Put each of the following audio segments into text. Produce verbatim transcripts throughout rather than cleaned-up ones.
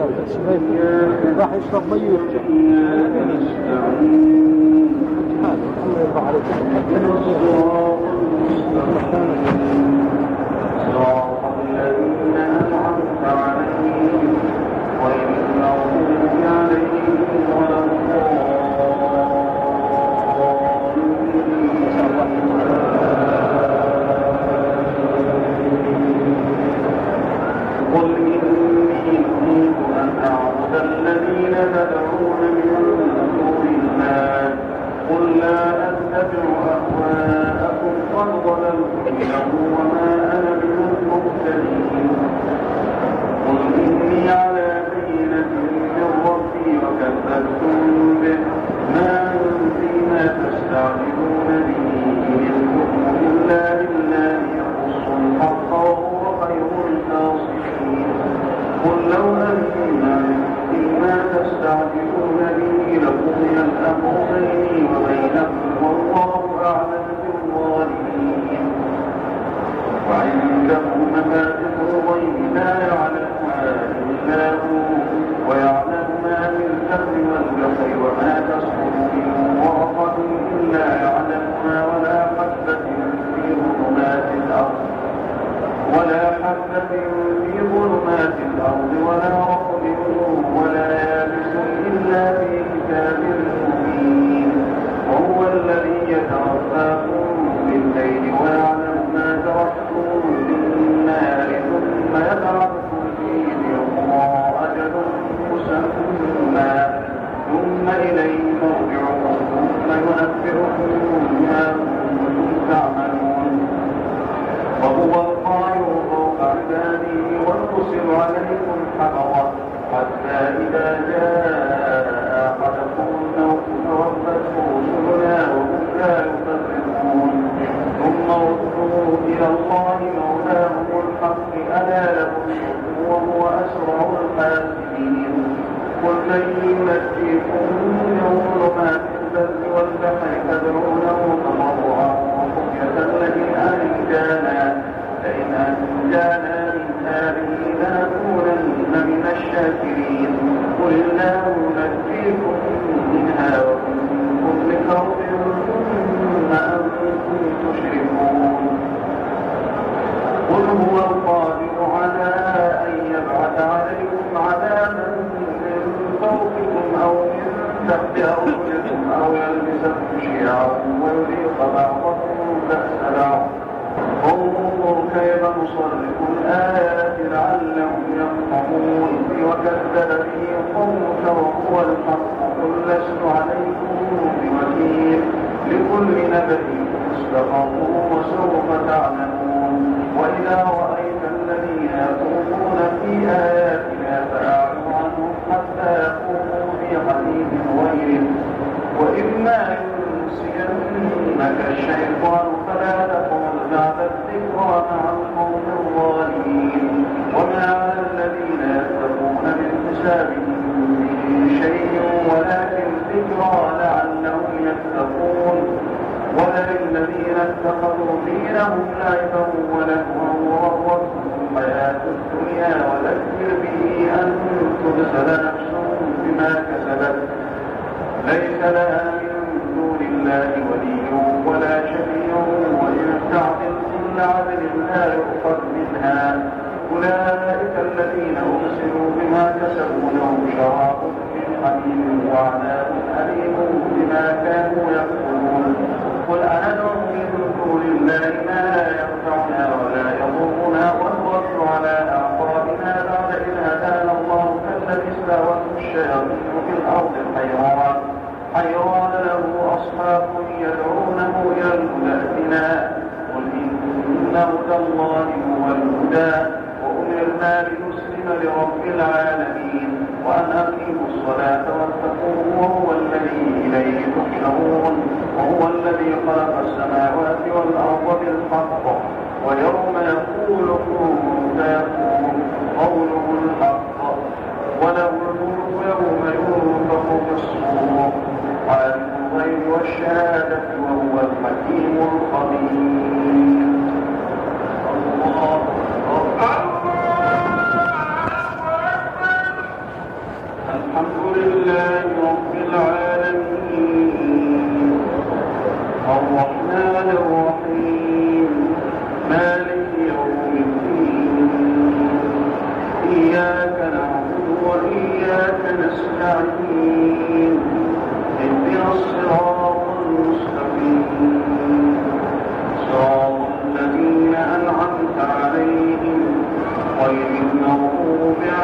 راح يشرب مي ويرجع.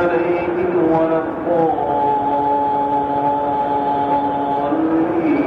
عليهم ولا الضالين.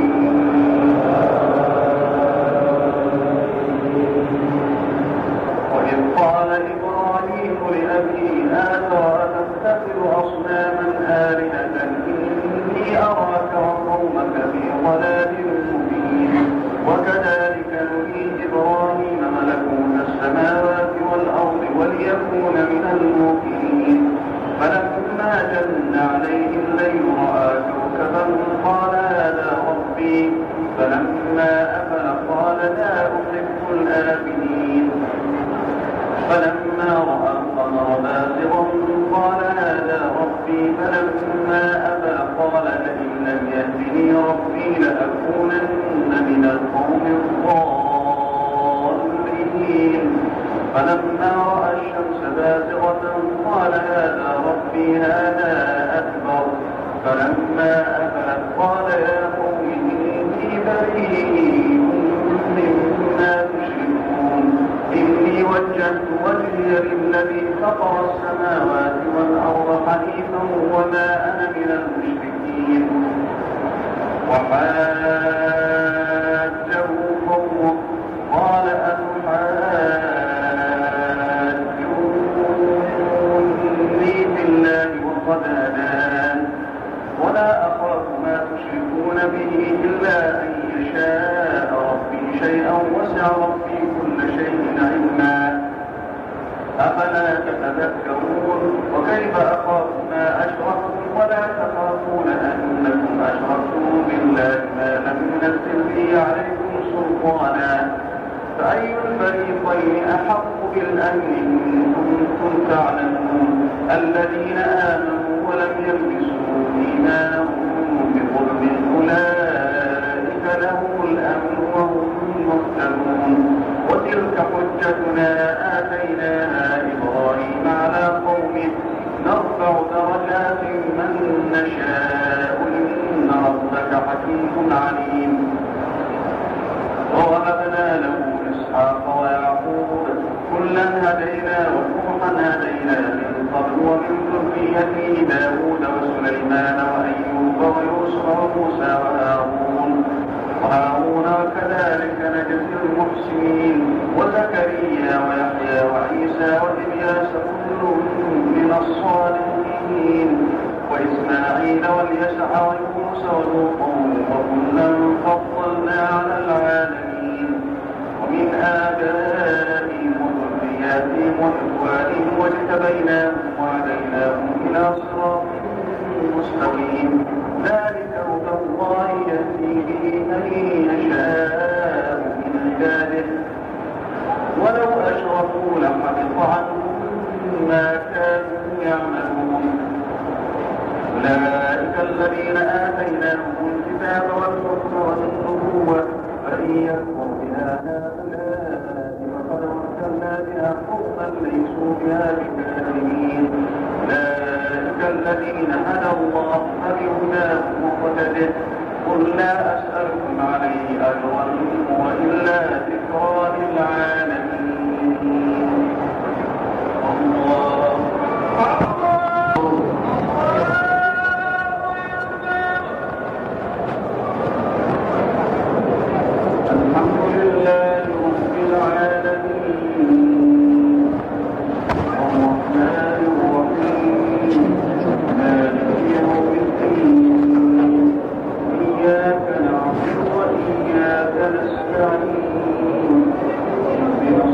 وإذ قال إبراهيم لأبيه آزر أتتخذ أصناما آلهة إني أراك وقومك في ضلال مبين. وكذلك نري إبراهيم ملكوت السماوات والأرض وليكون من الموقنين. فلما جن عليه الليل رأى كوكبا قال هذا ربي. فلما أفل قال لا أحب الآفلين. فلما رأى القمر بازغا قال هذا ربي. فلما أفل قال لئن لم يهدني ربي لأكونن من القوم الضالين. فلما رأى الشمس بازغة قال هذا ربي هذا أكبر. فلما أفلت قال يا قوم إني بريء مما تشركون. إني وجهت وجهي للذي فطر السماوات والأرض حنيفا وما أنا من المشركين. وحاجه قومه قال أتحاجوني في الله وقد هدان ولا أخاف ما تشركون به إلا أن يشاء ربي شيئا وسع ربي كل شيء علما. أفلا تتذكرون. وكيف أخاف ما أشركتم ولا تخافون أنكم أشركتم بالله ما لم ينزل به عليكم سلطانا. فأي الفريقين أحق بالأمن إن كنتم تعلمون. الذين آمنوا ولم يلبسوا إيمانهم بظلم أولئك لهم الأمن وهم مهتدون. وتلك حجتنا آتيناها إبراهيم على قومه نرفع درجات من نشاء إن ربك حكيم عليم. ووهبنا له إسحاق ويعقوب كلا هدينا ونوحا هدينا من قبل ومن ذريته داود وسليمان وأيوب ويوسف وموسى وهارون وهارون وكذلك نجزي المحسنين. وزكريا ويحيى وعيسى وإلياس كل من الصالحين. وإسماعيل واليسع ويونس ولوطا وكلا فضلنا على العالمين. ومن آبائهم وذرياتهم وإخوانهم واجتبيناهم وهديناهم إلى صراط مستقيم. ذلك هدى الله يهدي به من يشاء من عباده ولو أشركوا لحبط عنهم ما كانوا يعملون. أولئك الذين آتيناهم الكتاب والحكم والنبوة فإن يكفر بها هؤلاء فقد وكلنا بها قوما ليسوا بها بكافرين. أولئك الذين هدى الله فبهداه مقتده. قل لا أسألكم عليه أجرا وإلا ذكرى للعالمين. الله إياك نعبد وإياك نستعين.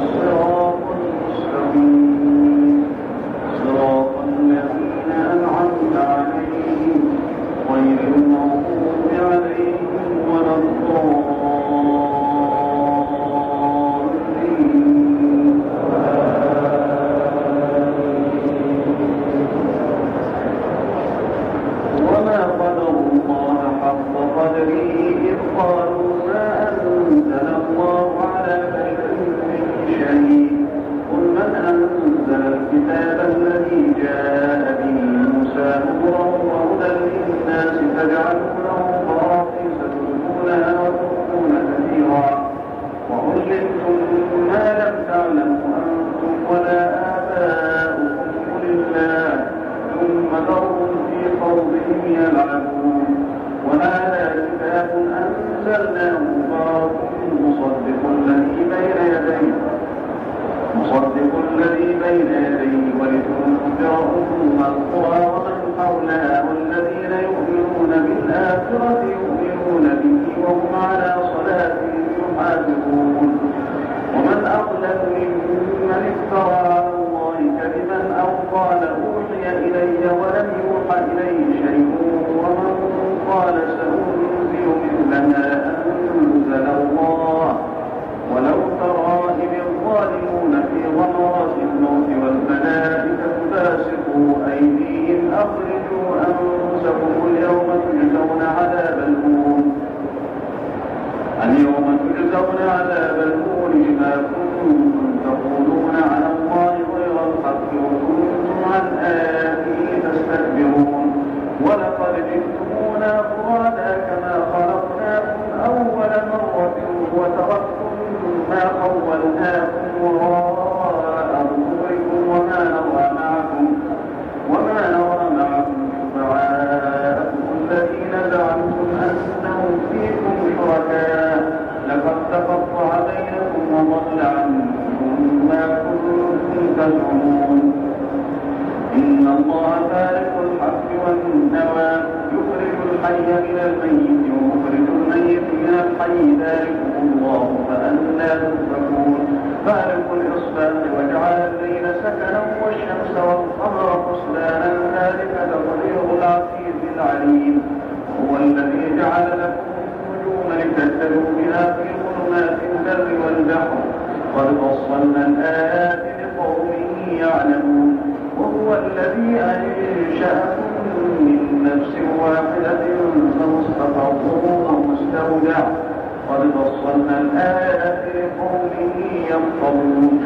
الذي بين يديه ولتنذر أم القرى ومن حولها والذين يؤمنون بالآخرة يؤمنون به وهم على صلاتهم يحافظون ومن أظلم ممن افترى على الله كذبا أو قال أوحي إلي ولم يوحى إليه شيء ومن قال سأنزل مثل ما أنزل الله ولو ترى إذ الظالمون في غمرات الموت والملائكة باسطوا أيديهم أخرجوا أنفسكم اليوم تجزون عذاب الهون اليوم تجزون عذاب الهون بما كنتم تقولون على الله غير الحق وكنتم عن آياته تستكبرون ولقد جئتمونا فرادا كما خلقناكم أول مرة وتركتم ما خولناكم وراء ظهوركم وما نرى معكم وما نرى معكم شفعاءكم الذين زعمتم أنهم فيكم شركاء لقد تقطع بينكم وضل عنكم ما كنتم تزعمون إن الله فارق الحق والنوى يخرج الحي من الميت ويخرج الميت من الحي ذلكم الله فأنى تؤفكون فارق الإصباح وجعل الليل سكنا والشمس والقمر حسبانا ذلك تقدير العزيز العليم هو الذي جعل لكم النجوم لتهتدوا بها في ظلمات البر والبحر قد فصلنا الآيات لقوم يعلمون وهو الذي أنشأكم من نفس واحدة فمستقر ومستودع قد فصلنا الآيات لقوم يفقهون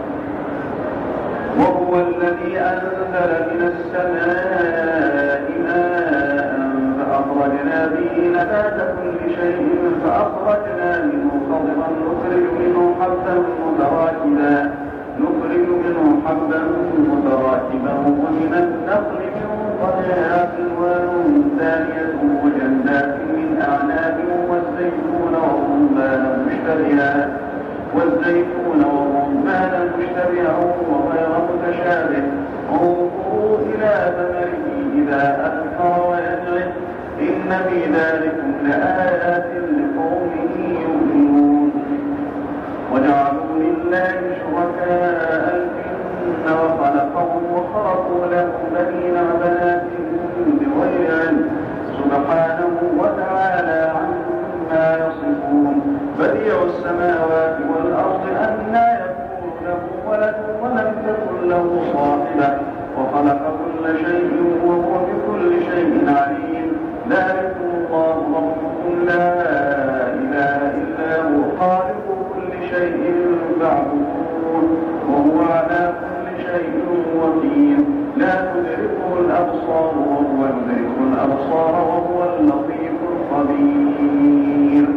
وهو الذي أنزل من السماء ماء فأخرجنا به نبات كل شيء فأخرجنا منه خضرا نخرج منه حبا متراكبا نخرج منه حبا متراكبا ومن النخل من طلعها ألوان دانية وجنات من أعناب والزيتون والرمان مشتبها والزيتون والرمان مشتبها وغير متشابه انظروا إلى ثمره إذا أثمر وينعم إن في ذلكم لآيات لقوم يؤمنون وجعلوا لله شركاء الجن وخلقهم وخرقوا له بنين وبنات بغير علم سبحانه وتعالى عما يصفون بديع السماوات والأرض أنى يكون له ولد ولم تكن له صاحبة وخلق كل شيء وهو بكل شيء عليم ذلكم الله ربكم لا إله إلا هو خالق كل شيء فاعبدوه وهو على كل شيء وكيل لا تدركه الأبصار وهو يدرك الأبصار وهو اللطيف الخبير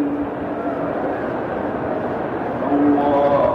الله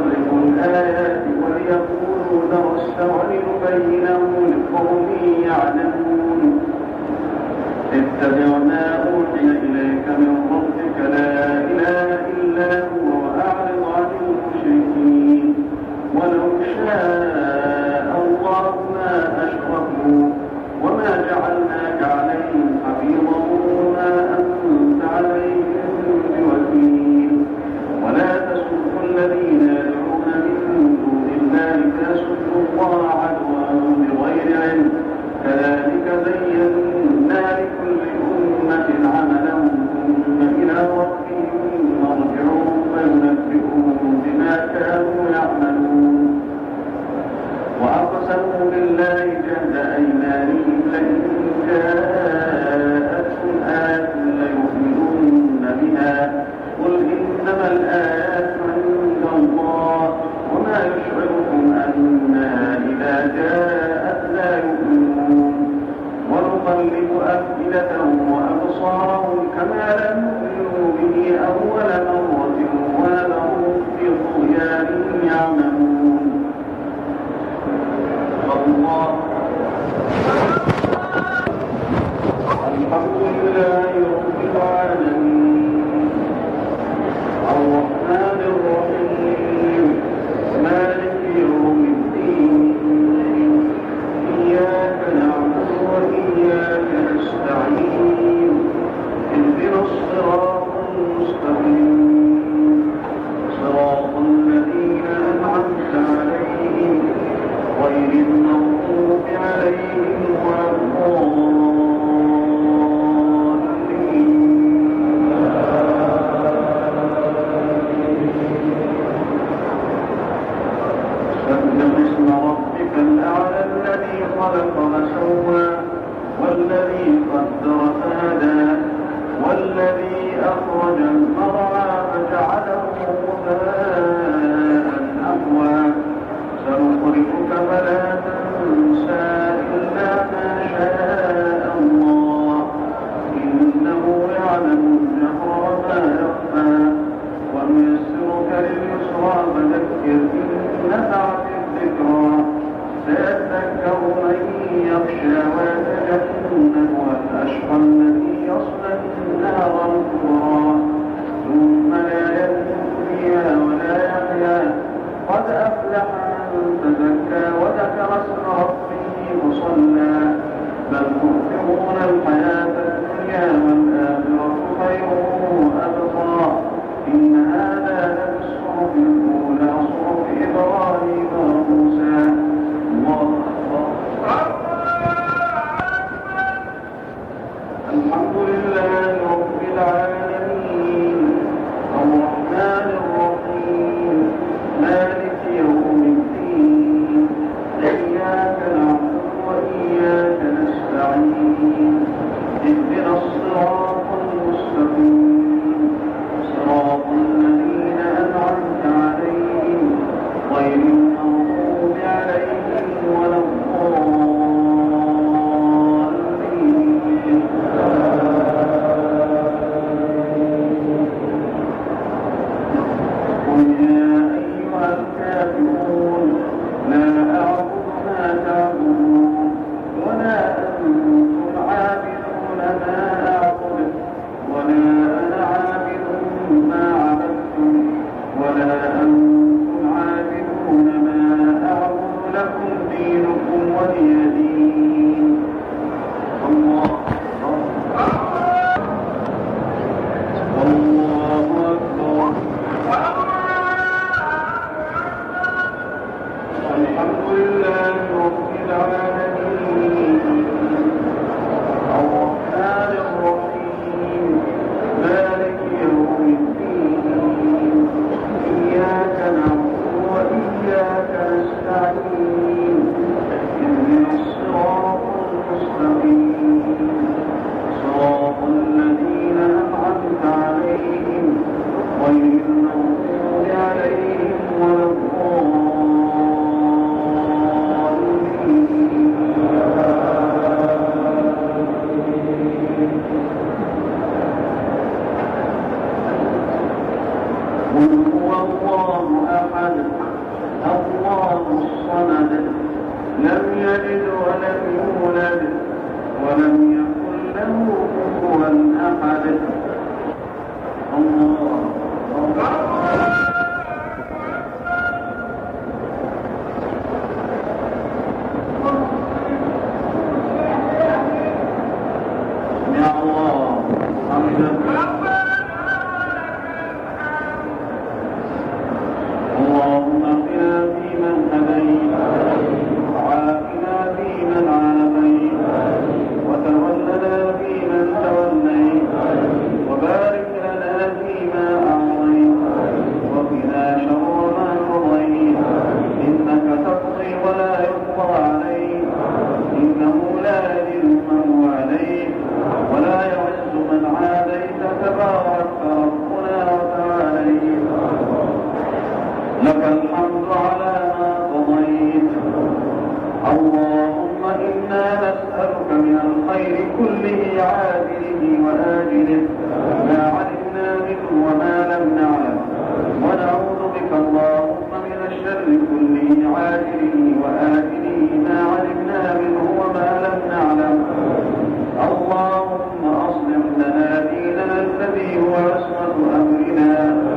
ولنبينه لقوم يعلمون ونقلب أفئدتهم وأبصارهم كما لم يؤمنوا به أول مرة ونذرهم في طغيانهم يعمهون. الله الحمد لله رب العالمين الرحمن الرحيم مالك يوم الدين إياك نعبد وإياك نستعين اهدنا الصراط المستقيم صراط الذين أنعمت عليهم غير المغضوب عليهم ولا الضالين. سبح اسم ربك الأعلى الذي خلق فسوى والذي قدر فهدى والذي أخرج المرعى فجعله غثاء أحوى سنقرئك فلا تنسى إلا ما شاء الله إنه يعلم الجهر وما يخفى ونيسرك لليسرى فذكر إن نفعت الذكرى سيذكر من يخشى ويتجنبها الأشقى الذي يصلى النار الكبرى ثم لا يموت فيها ولا يحيا قد أفلح من تزكى وذكر اسم ربه وصلى بل تؤثرون الحياة الدنيا والآخرة خير وأبقى إن هذا لفي الصحف الأولى صحف إبراهيم وموسى. الله أكبر. من الخير كله عاجله وآجله ما علمنا منه وما لم نعلم، ونعوذ بك اللهم من الشر كله عاجله وآجله ما علمنا منه وما لم نعلم. اللهم أصلح لنا ديننا الذي هو عصمة أمرنا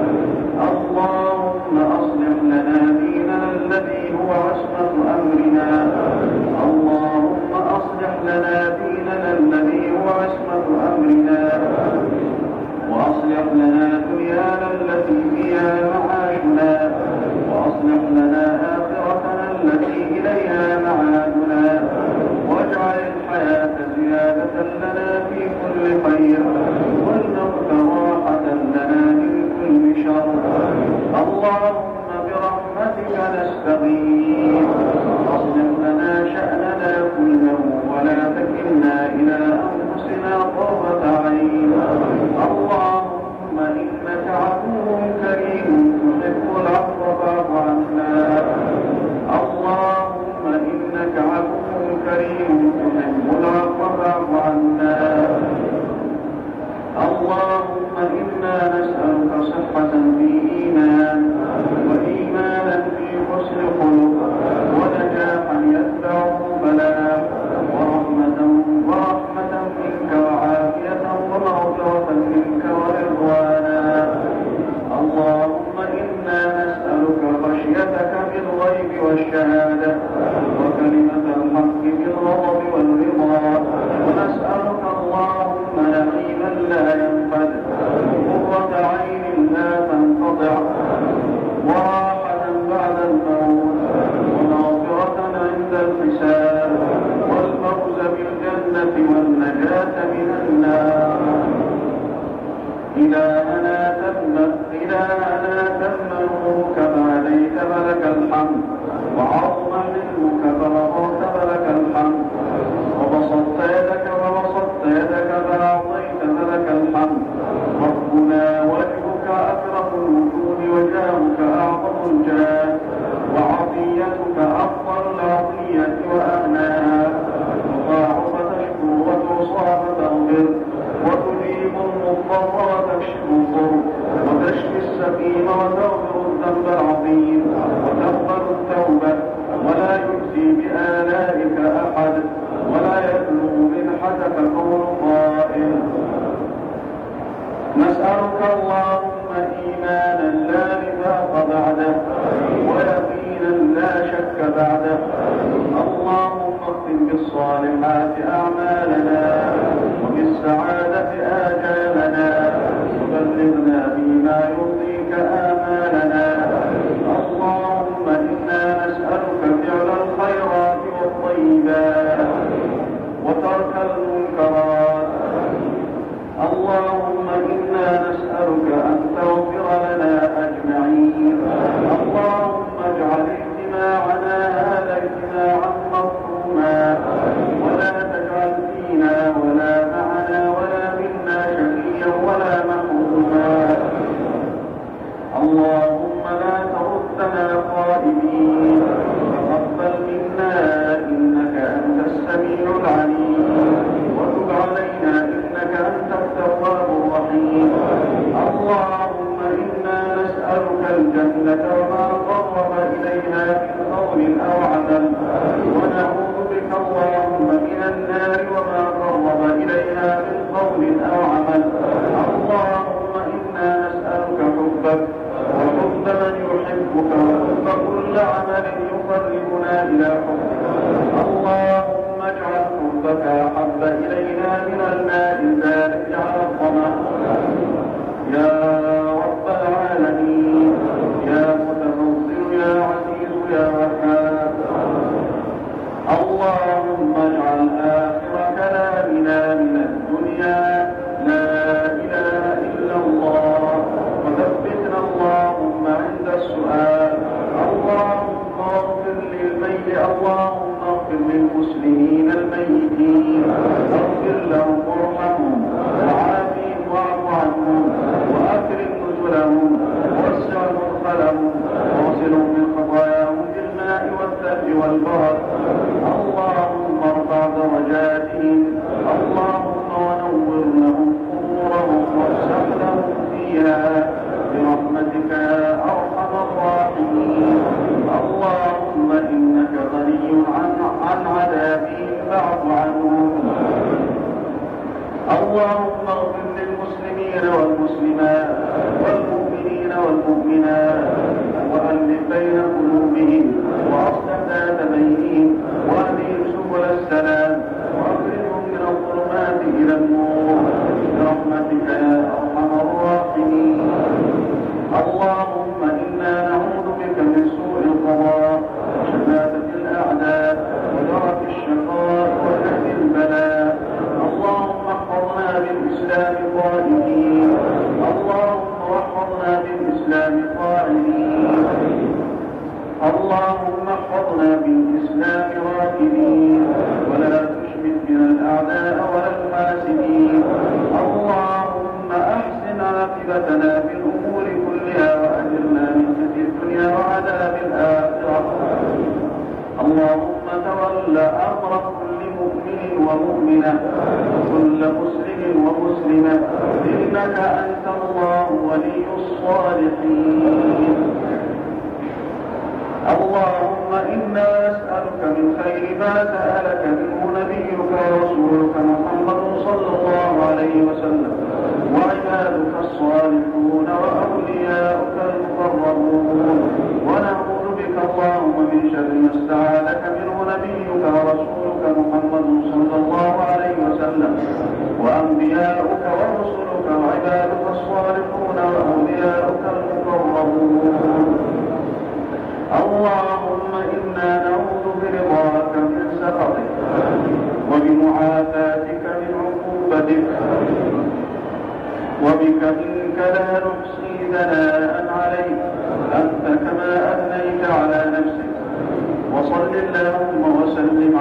اللهم أصلح لنا ديننا الذي هو عصمة أمرنا اللهم أصلح لنا ديننا الذي هو عصمة أمرنا وأصلح لنا دنيانا التي فيها معاشنا وأصلح لنا آخرتنا التي إليها معادنا، واجعل الحياة زيادة لنا في كل خير والموت راحة لنا من كل شر. اللهم برحمتك نستغيث أصلح لنا شأننا كله ولا تكلنا إلى أنفسنا طرفة عين. اللهم إنك عفو كريم تحب العفو فاعف عنا. اللهم إنك عفو كريم تحب العفو فاعف عنا. اللهم إنا نسألك صحة في إيمان وإيمانا في حسن خلق ونجاحا يتبعه بلاء ورحمة ورحمة منك وعافية ومغفرة منك ورضوانا. اللهم إنا نسألك خشيتك بالغيب والشهادة وكلمة الحق بالغضب والرضا، ونسألك اللهم نعيما لا ينفد قرة عين لا تنقطع وراحة بعد الموت ومغفرة عند الحساب والفوز بالجنة والنجاة من النار. إلهنا تمت إلهنا تمنوك فعليك فلك الحمد وعظم علمك فرضت فلك الحمد وبسطت يدك وبسطت يدك فأعطيت فلك الحمد. ربنا وجهك أكرم الوجود وجاهك أعظم الجاه وعطيتك أفضل العطية وأغناها. تطاع فتشكر وتعصى فتغفر وتجيب المضطر وتكشف الضر وتشفي السقيم وتغفر الذنب العظيم وتقبل التوبة ولا يجزي بآلائك أحد ولا يبلغ منحتك قول قائل. نسألك اللهم إيمانا لا نفاق بعده ويقينا لا شك بعده. اللهم اختم بالصالحات أعمالنا وبالسعادة آجالنا وبلغنا بما يرضيك آمالنا. اللهم إنا نسألك فعل الخيرات والطيبات وترك المنكرات. اللهم إنا نسألك أن تغفر لنا أجمعين. اللهم اجعل اجتماعنا هذا اجتماعا مرحوما ولا تجعل فينا ولا معنا ولا منا شقيا ولا محروما. اللهم لا تردنا خائبين تقبل منا إنك أنت السميع العليم وتب علينا إنك أنت التواب الرحيم. اللهم إنا نسألك الجنة وما قرب إليها من قول أو عمل ونعوذ بك اللهم من النار وما قرب إليها من قول أو عمل. اللهم إنا نسألك حبك وحب من يحبك وحب كل عمل يقربنا إلى حبك. اللهم اجعل حبك أحب إلينا من الماء البارد على الظمأ. يا رب العالمين يا متفضل يا عزيز يا وهاب. اللهم اجعل آخر كلامنا من الدنيا لا إله إلا الله وثبتنا اللهم عند السؤال. اللهم اغفر للميت اللهم اغفر للمسلمين الميتين اللهم اغفر للمسلمين والمسلمات والمؤمنين والمؤمنات وألف بين قلوبهم وأصلح ذات بينهم وأهدهم سبل السلام وأخرجهم من الظلمات إلى النور برحمتك يا أرحم الراحمين. اللهم إنا نعوذ بك من سوء القضاء وشماتة الأعداء ودرك الشقاء وكأس البلاء. اللهم احفظنا بالإسلام قائمين، اللهم احفظنا بالإسلام قائمين، اللهم احفظنا بالإسلام راكبين ولا تشمت بنا الأعداء ولا الحاسدين. اللهم أحسن عاقبتنا في الأمور كلها وأجرنا من خزي الدنيا وعذاب الآخرة. اللهم تول أمر كل مؤمن ومؤمنة وكل مسلم ومسلمة إنك أنت الله ولي الصالحين. اللهم إنا نسألك من خير ما سألك منه نبيك ورسولك محمد صلى الله عليه وسلم وعبادك الصالحون وأولياؤك المقربون، ونعوذ بك اللهم من شر ما استعاذك منه نبيك ورسولك محمد صلى الله عليه وسلم وأنبياؤك ورسلك وعبادك الصالحون وأولياؤك المقربون. اللهم إنا نعوذ برضاك من سخطك وبمعافاتك من عقوبتك، وبك منك لا نحصي ثناء عليك أنت كما أثنيت على نفسك. وصل اللهم وسلم